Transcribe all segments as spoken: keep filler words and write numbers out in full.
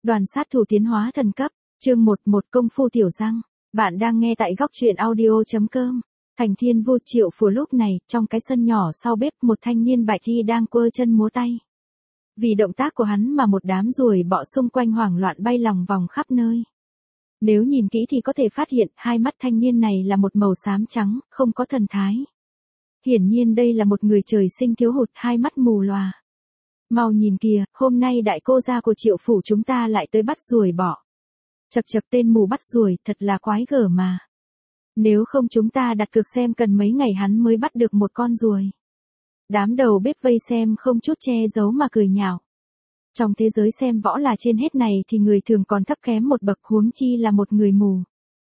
Đoàn sát thủ tiến hóa thần cấp, chương một một công phu tiểu răng. Bạn đang nghe tại góc truyện audio.com. Thành Thiên Vu Triệu Phù lúc này, trong cái sân nhỏ sau bếp một thanh niên bại thi đang quơ chân múa tay. Vì động tác của hắn mà một đám ruồi bọ xung quanh hoảng loạn bay lòng vòng khắp nơi. Nếu nhìn kỹ thì có thể phát hiện hai mắt thanh niên này là một màu xám trắng, không có thần thái. Hiển nhiên đây là một người trời sinh thiếu hụt, hai mắt mù lòa. Mau nhìn kìa, hôm nay đại cô gia của Triệu Phủ chúng ta lại tới bắt ruồi bọ. Chật chật, tên mù bắt ruồi, thật là quái gở mà. Nếu không chúng ta đặt cược xem cần mấy ngày hắn mới bắt được một con ruồi. Đám đầu bếp vây xem không chút che giấu mà cười nhạo. Trong thế giới xem võ là trên hết này thì người thường còn thấp kém một bậc, huống chi là một người mù.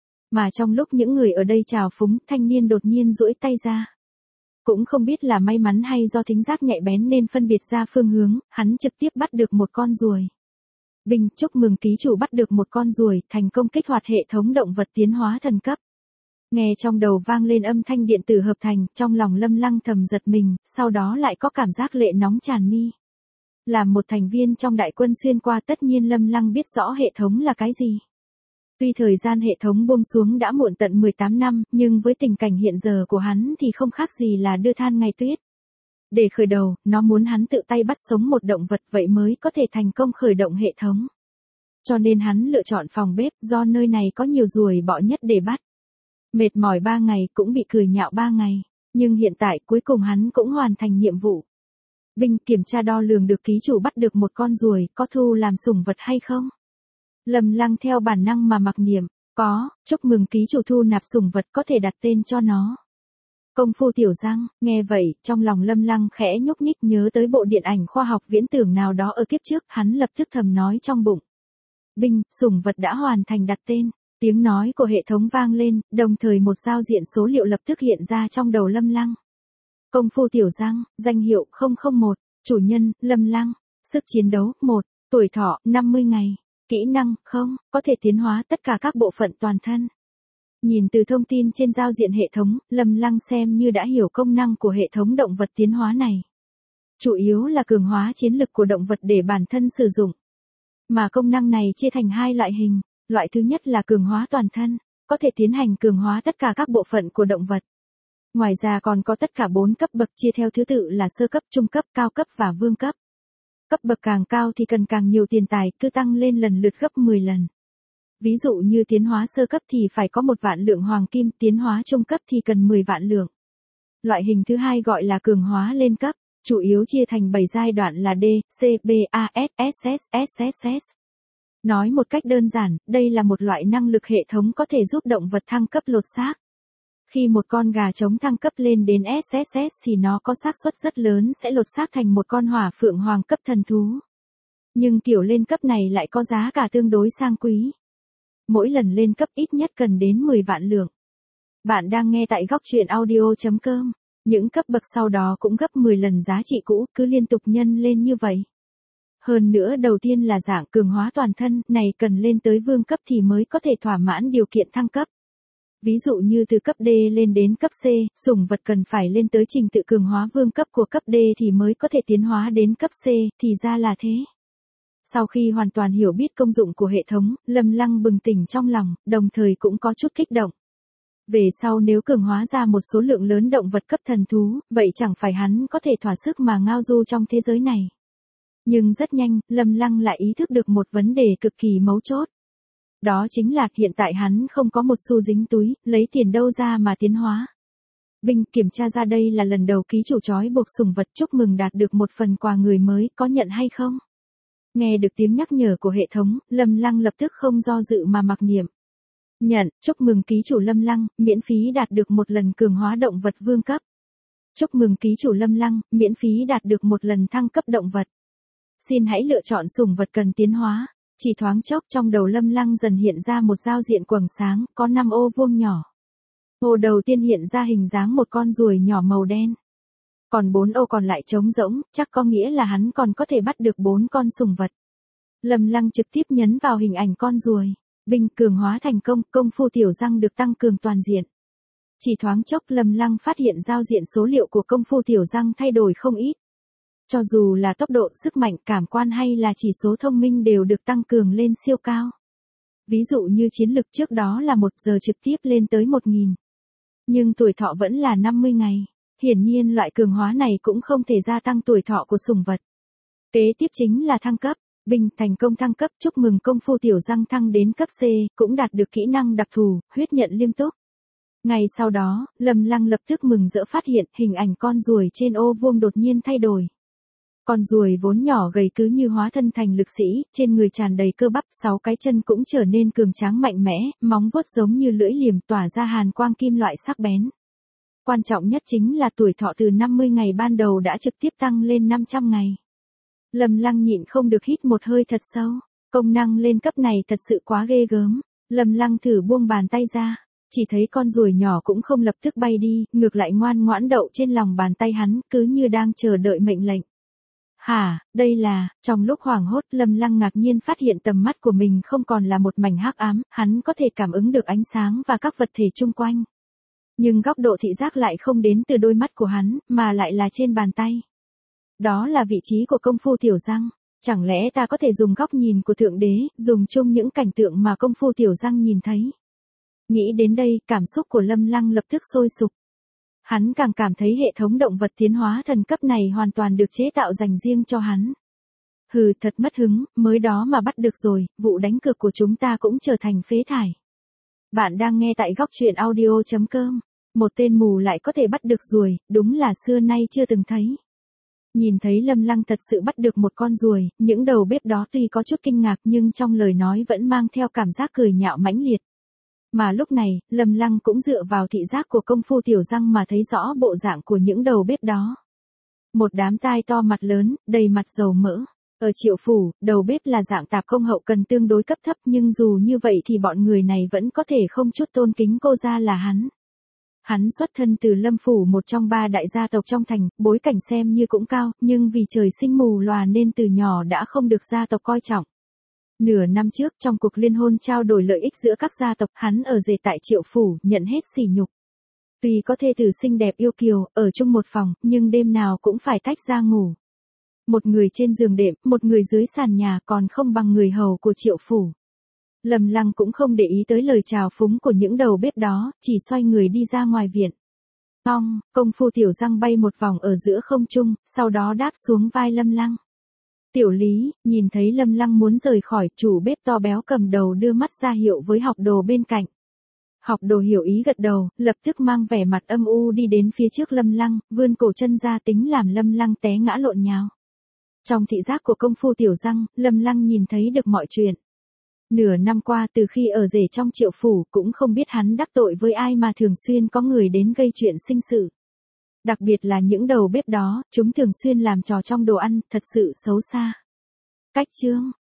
Mà trong lúc những người ở đây trào phúng, thanh niên đột nhiên duỗi tay ra. Cũng không biết là may mắn hay do thính giác nhạy bén nên phân biệt ra phương hướng, hắn trực tiếp bắt được một con ruồi. Vinh, chúc mừng ký chủ bắt được một con ruồi, thành công kích hoạt hệ thống động vật tiến hóa thần cấp. Nghe trong đầu vang lên âm thanh điện tử hợp thành, trong lòng Lâm Lăng thầm giật mình, sau đó lại có cảm giác lệ nóng tràn mi. Làm một thành viên trong đại quân xuyên qua, tất nhiên Lâm Lăng biết rõ hệ thống là cái gì. Tuy thời gian hệ thống buông xuống đã muộn tận mười tám năm, nhưng với tình cảnh hiện giờ của hắn thì không khác gì là đưa than ngày tuyết. Để khởi đầu, nó muốn hắn tự tay bắt sống một động vật, vậy mới có thể thành công khởi động hệ thống. Cho nên hắn lựa chọn phòng bếp, do nơi này có nhiều ruồi bọ nhất để bắt. Mệt mỏi ba ngày, cũng bị cười nhạo ba ngày, nhưng hiện tại cuối cùng hắn cũng hoàn thành nhiệm vụ. Vinh, kiểm tra đo lường được ký chủ bắt được một con ruồi, có thu làm sủng vật hay không? Lâm Lăng theo bản năng mà mặc niệm, có, chúc mừng ký chủ thu nạp sủng vật, có thể đặt tên cho nó. Công phu tiểu răng, nghe vậy, trong lòng Lâm Lăng khẽ nhúc nhích, nhớ tới bộ điện ảnh khoa học viễn tưởng nào đó ở kiếp trước, hắn lập tức thầm nói trong bụng. Vinh, sủng vật đã hoàn thành đặt tên, tiếng nói của hệ thống vang lên, đồng thời một giao diện số liệu lập tức hiện ra trong đầu Lâm Lăng. Công phu tiểu răng, danh hiệu không không một, chủ nhân, Lâm Lăng, sức chiến đấu, một, tuổi thọ, năm mươi ngày. Kỹ năng, không, có thể tiến hóa tất cả các bộ phận toàn thân. Nhìn từ thông tin trên giao diện hệ thống, Lâm Lăng xem như đã hiểu công năng của hệ thống động vật tiến hóa này. Chủ yếu là cường hóa chiến lực của động vật để bản thân sử dụng. Mà công năng này chia thành hai loại hình. Loại thứ nhất là cường hóa toàn thân, có thể tiến hành cường hóa tất cả các bộ phận của động vật. Ngoài ra còn có tất cả bốn cấp bậc chia theo thứ tự là sơ cấp, trung cấp, cao cấp và vương cấp. Cấp bậc càng cao thì cần càng nhiều tiền tài, cứ tăng lên lần lượt gấp mười lần. Ví dụ như tiến hóa sơ cấp thì phải có một vạn lượng hoàng kim, tiến hóa trung cấp thì cần mười vạn lượng. Loại hình thứ hai gọi là cường hóa lên cấp, chủ yếu chia thành bảy giai đoạn là D, C, B, A, S, S, S, S, S. Nói một cách đơn giản, đây là một loại năng lực hệ thống có thể giúp động vật thăng cấp lột xác. Khi một con gà trống thăng cấp lên đến ét ét ét thì nó có xác suất rất lớn sẽ lột xác thành một con hỏa phượng hoàng cấp thần thú. Nhưng kiểu lên cấp này lại có giá cả tương đối sang quý. Mỗi lần lên cấp ít nhất cần đến mười vạn lượng. Bạn đang nghe tại góc truyện audio.com. Những cấp bậc sau đó cũng gấp mười lần giá trị cũ, cứ liên tục nhân lên như vậy. Hơn nữa đầu tiên là dạng cường hóa toàn thân, này cần lên tới vương cấp thì mới có thể thỏa mãn điều kiện thăng cấp. Ví dụ như từ cấp D lên đến cấp C, sủng vật cần phải lên tới trình tự cường hóa vương cấp của cấp D thì mới có thể tiến hóa đến cấp C, thì ra là thế. Sau khi hoàn toàn hiểu biết công dụng của hệ thống, Lâm Lăng bừng tỉnh trong lòng, đồng thời cũng có chút kích động. Về sau nếu cường hóa ra một số lượng lớn động vật cấp thần thú, vậy chẳng phải hắn có thể thỏa sức mà ngao du trong thế giới này. Nhưng rất nhanh, Lâm Lăng lại ý thức được một vấn đề cực kỳ mấu chốt. Đó chính là hiện tại hắn không có một xu dính túi, lấy tiền đâu ra mà tiến hóa. Vinh, kiểm tra ra đây là lần đầu ký chủ trói buộc sủng vật, chúc mừng đạt được một phần quà người mới, có nhận hay không? Nghe được tiếng nhắc nhở của hệ thống, Lâm Lăng lập tức không do dự mà mặc niệm. Nhận, chúc mừng ký chủ Lâm Lăng, miễn phí đạt được một lần cường hóa động vật vương cấp. Chúc mừng ký chủ Lâm Lăng, miễn phí đạt được một lần thăng cấp động vật. Xin hãy lựa chọn sủng vật cần tiến hóa. Chỉ thoáng chốc trong đầu Lâm Lăng dần hiện ra một giao diện quầng sáng, có năm ô vuông nhỏ. Ô đầu tiên hiện ra hình dáng một con ruồi nhỏ màu đen. Còn bốn ô còn lại trống rỗng, chắc có nghĩa là hắn còn có thể bắt được bốn con sủng vật. Lâm Lăng trực tiếp nhấn vào hình ảnh con ruồi. Vinh, cường hóa thành công, công phu tiểu răng được tăng cường toàn diện. Chỉ thoáng chốc Lâm Lăng phát hiện giao diện số liệu của công phu tiểu răng thay đổi không ít. Cho dù là tốc độ, sức mạnh, cảm quan hay là chỉ số thông minh đều được tăng cường lên siêu cao. Ví dụ như chiến lực trước đó là một giờ trực tiếp lên tới một nghìn. Nhưng tuổi thọ vẫn là năm mươi ngày. Hiển nhiên loại cường hóa này cũng không thể gia tăng tuổi thọ của sủng vật. Kế tiếp chính là thăng cấp. Bình thành công thăng cấp, chúc mừng công phu tiểu răng thăng đến cấp C, cũng đạt được kỹ năng đặc thù, huyết nhận liêm túc. Ngày sau đó, Lâm Lăng lập tức mừng rỡ phát hiện hình ảnh con ruồi trên ô vuông đột nhiên thay đổi. Con ruồi vốn nhỏ gầy cứ như hóa thân thành lực sĩ, trên người tràn đầy cơ bắp, sáu cái chân cũng trở nên cường tráng mạnh mẽ, móng vuốt giống như lưỡi liềm tỏa ra hàn quang kim loại sắc bén. Quan trọng nhất chính là tuổi thọ từ năm mươi ngày ban đầu đã trực tiếp tăng lên năm trăm ngày. Lâm Lăng nhịn không được hít một hơi thật sâu, công năng lên cấp này thật sự quá ghê gớm. Lâm Lăng thử buông bàn tay ra, chỉ thấy con ruồi nhỏ cũng không lập tức bay đi, ngược lại ngoan ngoãn đậu trên lòng bàn tay hắn, cứ như đang chờ đợi mệnh lệnh. Hả, đây là, trong lúc hoảng hốt Lâm Lăng ngạc nhiên phát hiện tầm mắt của mình không còn là một mảnh hắc ám, hắn có thể cảm ứng được ánh sáng và các vật thể chung quanh. Nhưng góc độ thị giác lại không đến từ đôi mắt của hắn, mà lại là trên bàn tay. Đó là vị trí của công phu tiểu răng. Chẳng lẽ ta có thể dùng góc nhìn của Thượng Đế, dùng chung những cảnh tượng mà công phu tiểu răng nhìn thấy? Nghĩ đến đây, cảm xúc của Lâm Lăng lập tức sôi sục. Hắn càng cảm thấy hệ thống động vật tiến hóa thần cấp này hoàn toàn được chế tạo dành riêng cho hắn. Hừ, thật mất hứng, mới đó mà bắt được rồi, vụ đánh cược của chúng ta cũng trở thành phế thải. Bạn đang nghe tại góc truyện audio chấm com. Một tên mù lại có thể bắt được ruồi, đúng là xưa nay chưa từng thấy. Nhìn thấy Lâm Lăng thật sự bắt được một con ruồi, những đầu bếp đó tuy có chút kinh ngạc nhưng trong lời nói vẫn mang theo cảm giác cười nhạo mãnh liệt. Mà lúc này, Lâm Lăng cũng dựa vào thị giác của công phu tiểu răng mà thấy rõ bộ dạng của những đầu bếp đó. Một đám tai to mặt lớn, đầy mặt dầu mỡ. Ở Triệu Phủ, đầu bếp là dạng tạp công hậu cần tương đối cấp thấp nhưng dù như vậy thì bọn người này vẫn có thể không chút tôn kính cô ra là hắn. Hắn xuất thân từ Lâm Phủ, một trong ba đại gia tộc trong thành, bối cảnh xem như cũng cao, nhưng vì trời sinh mù lòa nên từ nhỏ đã không được gia tộc coi trọng. Nửa năm trước trong cuộc liên hôn trao đổi lợi ích giữa các gia tộc, hắn ở rể tại Triệu Phủ, nhận hết sỉ nhục. Tuy có thê tử xinh đẹp yêu kiều, ở chung một phòng, nhưng đêm nào cũng phải tách ra ngủ. Một người trên giường đệm, một người dưới sàn nhà, còn không bằng người hầu của Triệu Phủ. Lâm Lăng cũng không để ý tới lời chào phúng của những đầu bếp đó, chỉ xoay người đi ra ngoài viện. Ong, công phu tiểu răng bay một vòng ở giữa không trung, sau đó đáp xuống vai Lâm Lăng. Tiểu Lý, nhìn thấy Lâm Lăng muốn rời khỏi, chủ bếp to béo cầm đầu đưa mắt ra hiệu với học đồ bên cạnh. Học đồ hiểu ý gật đầu, lập tức mang vẻ mặt âm u đi đến phía trước Lâm Lăng, vươn cổ chân ra tính làm Lâm Lăng té ngã lộn nhào. Trong thị giác của công phu tiểu răng, Lâm Lăng nhìn thấy được mọi chuyện. Nửa năm qua từ khi ở rể trong Triệu Phủ cũng không biết hắn đắc tội với ai mà thường xuyên có người đến gây chuyện sinh sự. Đặc biệt là những đầu bếp đó, chúng thường xuyên làm trò trong đồ ăn, thật sự xấu xa. Cách chương,